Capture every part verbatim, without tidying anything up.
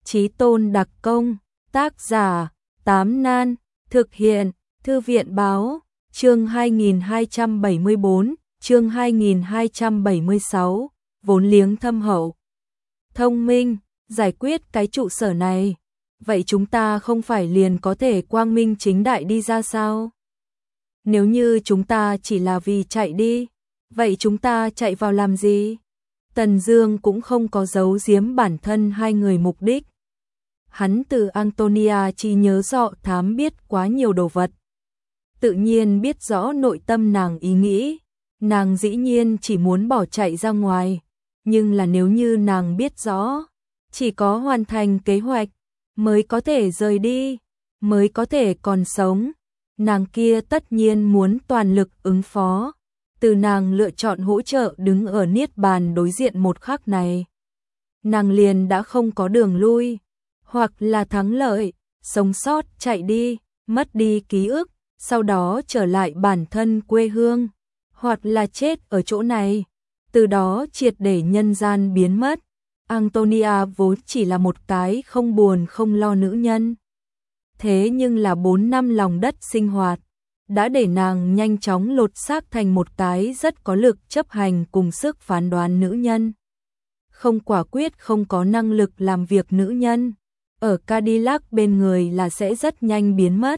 Chí tôn đặc công, tác giả, Tám Nan, thực hiện, Thư viện báo, chương hai nghìn hai trăm bảy mươi bốn, chương hai nghìn hai trăm bảy mươi sáu, vốn liếng thâm hậu. Thông minh, giải quyết cái trụ sở này, vậy chúng ta không phải liền có thể quang minh chính đại đi ra sao? Nếu như chúng ta chỉ là vì chạy đi, vậy chúng ta chạy vào làm gì? Tần Dương cũng không có giấu giếm bản thân hai người mục đích. Hắn từ Antonia chỉ nhớ rõ thám biết quá nhiều đồ vật. Tự nhiên biết rõ nội tâm nàng ý nghĩ, nàng dĩ nhiên chỉ muốn bỏ chạy ra ngoài, nhưng là nếu như nàng biết rõ, chỉ có hoàn thành kế hoạch mới có thể rời đi, mới có thể còn sống, nàng kia tất nhiên muốn toàn lực ứng phó. Từ nàng lựa chọn hỗ trợ đứng ở niết bàn đối diện một khắc này, nàng liền đã không có đường lui, hoặc là thắng lợi, sống sót chạy đi, mất đi ký ức, sau đó trở lại bản thân quê hương, hoặc là chết ở chỗ này, từ đó triệt để nhân gian biến mất. Antonia vốn chỉ là một cái không buồn không lo nữ nhân. Thế nhưng là bốn năm lòng đất sinh hoạt đã để nàng nhanh chóng lột xác thành một cái rất có lực chấp hành cùng sức phán đoán nữ nhân. Không quả quyết không có năng lực làm việc nữ nhân, ở Cadillac bên người là sẽ rất nhanh biến mất.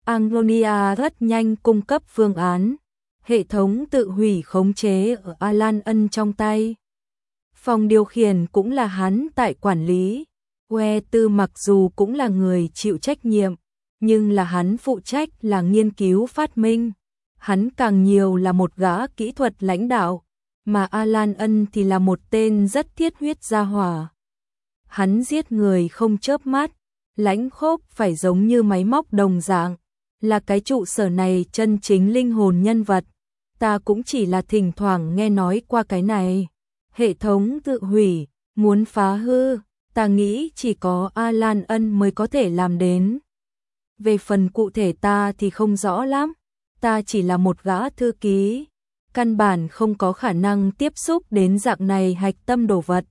Antonia rất nhanh cung cấp phương án, hệ thống tự hủy khống chế ở Alan Ân trong tay. Phòng điều khiển cũng là hắn tại quản lý. Que Tư mặc dù cũng là người chịu trách nhiệm, nhưng là hắn phụ trách là nghiên cứu phát minh. Hắn càng nhiều là một gã kỹ thuật lãnh đạo, mà Alan Ân thì là một tên rất thiết huyết gia hỏa. Hắn giết người không chớp mắt, lãnh khốc phải giống như máy móc đồng dạng, là cái trụ sở này chân chính linh hồn nhân vật. Ta cũng chỉ là thỉnh thoảng nghe nói qua cái này. Hệ thống tự hủy, muốn phá hư, ta nghĩ chỉ có Alan Ân mới có thể làm đến. Về phần cụ thể ta thì không rõ lắm, ta chỉ là một gã thư ký, căn bản không có khả năng tiếp xúc đến dạng này hạch tâm đồ vật.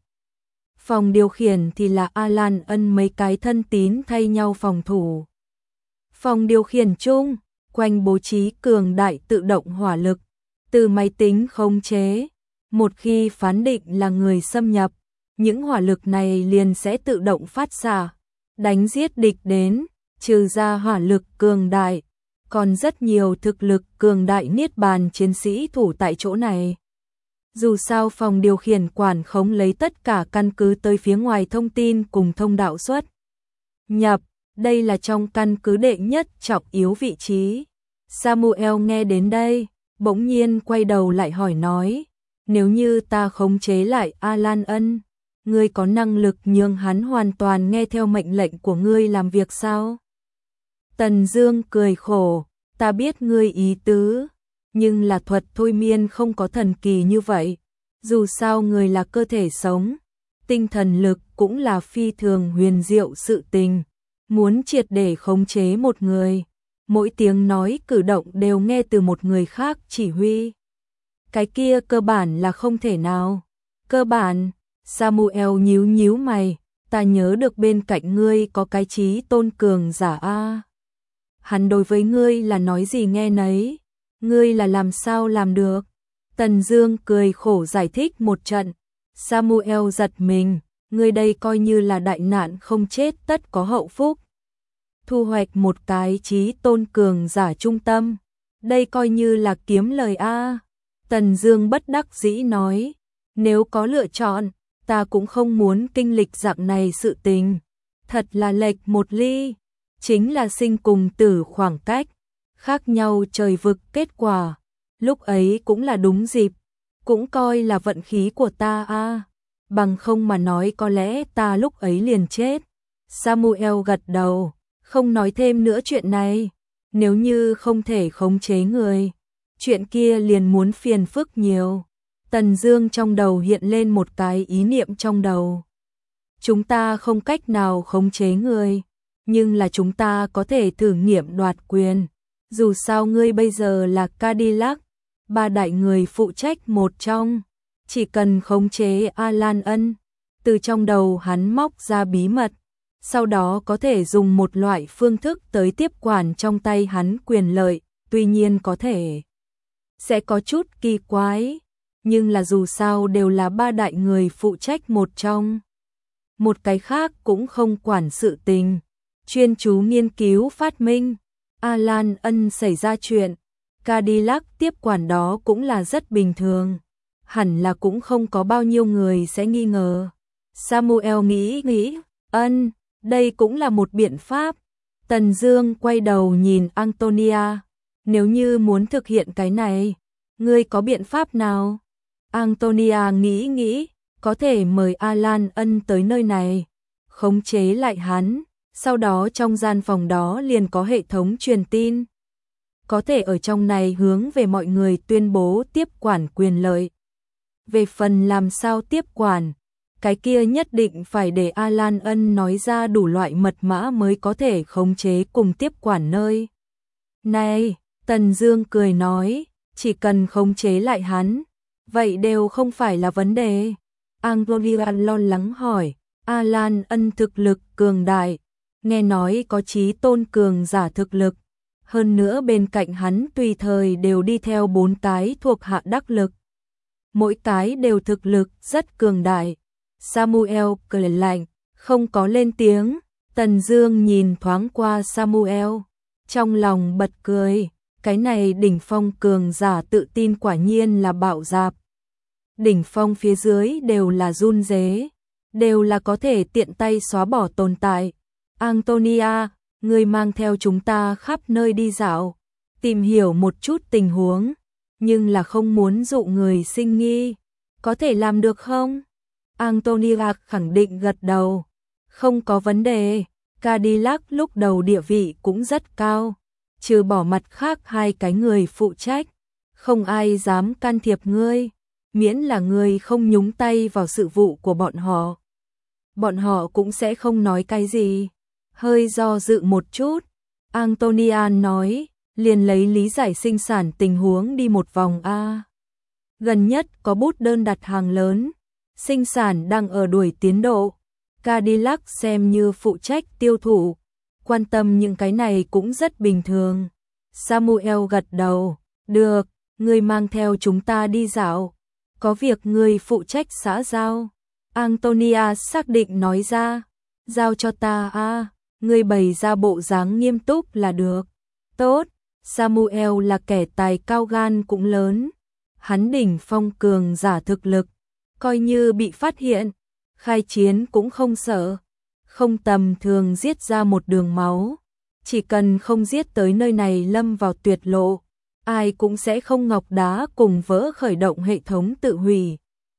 Phòng điều khiển thì là Alan Ân mấy cái thân tín thay nhau phòng thủ. Phòng điều khiển chung, quanh bố trí cường đại tự động hỏa lực, từ máy tính khống chế. Một khi phán định là người xâm nhập, những hỏa lực này liền sẽ tự động phát xạ, đánh giết địch đến, trừ ra hỏa lực cường đại, còn rất nhiều thực lực cường đại niết bàn chiến sĩ thủ tại chỗ này. Dù sao phòng điều khiển quản khống lấy tất cả căn cứ tới phía ngoài thông tin cùng thông đạo xuất nhập, đây là trong căn cứ đệ nhất trọng yếu vị trí. Samuel nghe đến đây, bỗng nhiên quay đầu lại hỏi nói, nếu như ta khống chế lại Alan Ân, ngươi có năng lực nhường hắn hoàn toàn nghe theo mệnh lệnh của ngươi làm việc sao? Tần Dương cười khổ, ta biết ngươi ý tứ, nhưng là thuật thôi miên không có thần kỳ như vậy. Dù sao người là cơ thể sống, tinh thần lực cũng là phi thường huyền diệu sự tình. Muốn triệt để khống chế một người, mỗi tiếng nói cử động đều nghe từ một người khác chỉ huy. Cái kia cơ bản là không thể nào. Cơ bản, Samuel nhíu nhíu mày, ta nhớ được bên cạnh ngươi có cái chí tôn cường giả a. Hắn đối với ngươi là nói gì nghe nấy, ngươi là làm sao làm được? Tần Dương cười khổ giải thích một trận. Samuel giật mình, ngươi đây coi như là đại nạn không chết tất có hậu phúc. Thu hoạch một cái chí tôn cường giả trung tâm, đây coi như là kiếm lời a. Tần Dương bất đắc dĩ nói, nếu có lựa chọn, ta cũng không muốn kinh lịch dạng này sự tình. Thật là lệch một ly, chính là sinh cùng tử khoảng cách, khác nhau trời vực kết quả. Lúc ấy cũng là đúng dịp, cũng coi là vận khí của ta a. Bằng không mà nói có lẽ ta lúc ấy liền chết. Samuel gật đầu, không nói thêm nữa chuyện này. Nếu như không thể khống chế người, chuyện kia liền muốn phiền phức nhiều. Tần Dương trong đầu hiện lên một cái ý niệm trong đầu. Chúng ta không cách nào khống chế người, nhưng là chúng ta có thể thử nghiệm đoạt quyền. Dù sao ngươi bây giờ là Cadillac, ba đại người phụ trách một trong, chỉ cần khống chế Alan Ân. Từ trong đầu hắn móc ra bí mật, sau đó có thể dùng một loại phương thức tới tiếp quản trong tay hắn quyền lợi, tuy nhiên có thể sẽ có chút kỳ quái, nhưng là dù sao đều là ba đại người phụ trách một trong. Một cái khác cũng không quản sự tình, chuyên chú nghiên cứu phát minh. Alan Ân xảy ra chuyện, Cadillac tiếp quản đó cũng là rất bình thường, hẳn là cũng không có bao nhiêu người sẽ nghi ngờ. Samuel nghĩ nghĩ, Ân, đây cũng là một biện pháp. Tần Dương quay đầu nhìn Antonia, nếu như muốn thực hiện cái này, ngươi có biện pháp nào? Antonia nghĩ nghĩ, có thể mời Alan Ân tới nơi này, khống chế lại hắn, sau đó trong gian phòng đó liền có hệ thống truyền tin. Có thể ở trong này hướng về mọi người tuyên bố tiếp quản quyền lợi. Về phần làm sao tiếp quản, cái kia nhất định phải để Alan Ân nói ra đủ loại mật mã mới có thể khống chế cùng tiếp quản nơi. Này, Tần Dương cười nói, chỉ cần khống chế lại hắn, vậy đều không phải là vấn đề. Antonia lo lắng hỏi, Alan Ân thực lực cường đại, nghe nói có chí tôn cường giả thực lực, hơn nữa bên cạnh hắn tùy thời đều đi theo bốn cái thuộc hạ đắc lực. Mỗi cái đều thực lực rất cường đại. Samuel cười lạnh, không có lên tiếng. Tần Dương nhìn thoáng qua Samuel, trong lòng bật cười, cái này đỉnh phong cường giả tự tin quả nhiên là bạo dạp. Đỉnh phong phía dưới đều là run rế, đều là có thể tiện tay xóa bỏ tồn tại. Antonia, ngươi mang theo chúng ta khắp nơi đi dạo, tìm hiểu một chút tình huống, nhưng là không muốn dụ người sinh nghi, có thể làm được không? Antonia khẳng định gật đầu, không có vấn đề. Cadillac lúc đầu địa vị cũng rất cao, trừ bỏ mặt khác hai cái người phụ trách, không ai dám can thiệp ngươi, miễn là ngươi không nhúng tay vào sự vụ của bọn họ. Bọn họ cũng sẽ không nói cái gì. Hơi do dự một chút, Antonia nói, liền lấy lý giải sinh sản tình huống đi một vòng a. Gần nhất có bút đơn đặt hàng lớn, sinh sản đang ở đuổi tiến độ. Cadillac xem như phụ trách tiêu thụ, quan tâm những cái này cũng rất bình thường. Samuel gật đầu, được, ngươi mang theo chúng ta đi dạo, có việc ngươi phụ trách xã giao. Antonia xác định nói ra, giao cho ta a, ngươi bày ra bộ dáng nghiêm túc là được. Tốt, Samuel là kẻ tài cao gan cũng lớn, hắn đỉnh phong cường giả thực lực, coi như bị phát hiện, khai chiến cũng không sợ, không tầm thường giết ra một đường máu, chỉ cần không giết tới nơi này lâm vào tuyệt lộ, ai cũng sẽ không ngọc đá cùng vỡ khởi động hệ thống tự hủy.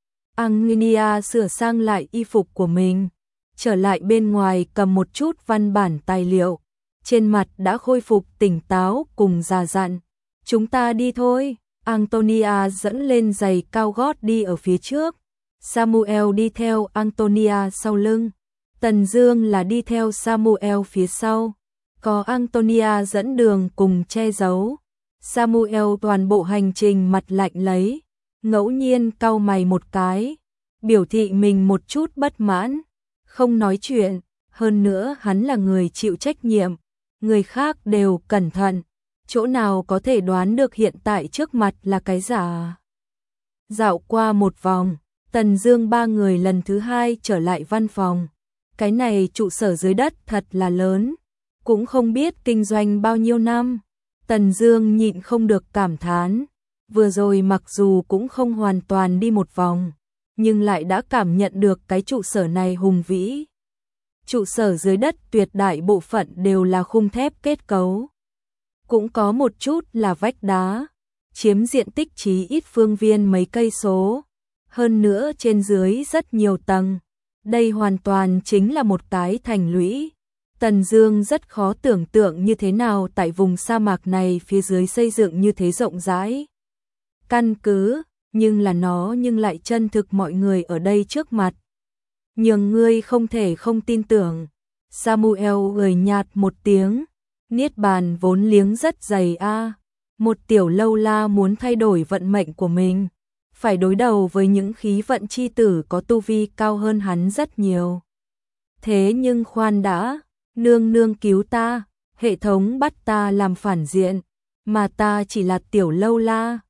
Antonia sửa sang lại y phục của mình, trở lại bên ngoài cầm một chút văn bản tài liệu, trên mặt đã khôi phục tỉnh táo cùng già dặn. Chúng ta đi thôi. Antonia dẫn lên giày cao gót đi ở phía trước, Samuel đi theo Antonia sau lưng, Tần Dương là đi theo Samuel phía sau, có Antonia dẫn đường cùng che giấu. Samuel toàn bộ hành trình mặt lạnh lấy, ngẫu nhiên cau mày một cái, biểu thị mình một chút bất mãn, không nói chuyện, hơn nữa hắn là người chịu trách nhiệm, người khác đều cẩn thận, chỗ nào có thể đoán được hiện tại trước mặt là cái giả. Dạo qua một vòng, Tần Dương ba người lần thứ hai trở lại văn phòng, cái này trụ sở dưới đất thật là lớn, cũng không biết kinh doanh bao nhiêu năm. Tần Dương nhịn không được cảm thán, vừa rồi mặc dù cũng không hoàn toàn đi một vòng, nhưng lại đã cảm nhận được cái trụ sở này hùng vĩ. Trụ sở dưới đất tuyệt đại bộ phận đều là khung thép kết cấu, cũng có một chút là vách đá, chiếm diện tích chí ít phương viên mấy cây số, hơn nữa trên dưới rất nhiều tầng. Đây hoàn toàn chính là một cái thành lũy. Tần Dương rất khó tưởng tượng như thế nào tại vùng sa mạc này phía dưới xây dựng như thế rộng rãi. Căn cứ, nhưng là nó nhưng lại chân thực mọi người ở đây trước mặt. Nhưng ngươi không thể không tin tưởng. Samuel gửi nhạt một tiếng, niết bàn vốn liếng rất dày a, một tiểu lâu la muốn thay đổi vận mệnh của mình, phải đối đầu với những khí vận chi tử có tu vi cao hơn hắn rất nhiều. Thế nhưng khoan đã, nương nương cứu ta, hệ thống bắt ta làm phản diện, mà ta chỉ là tiểu lâu la,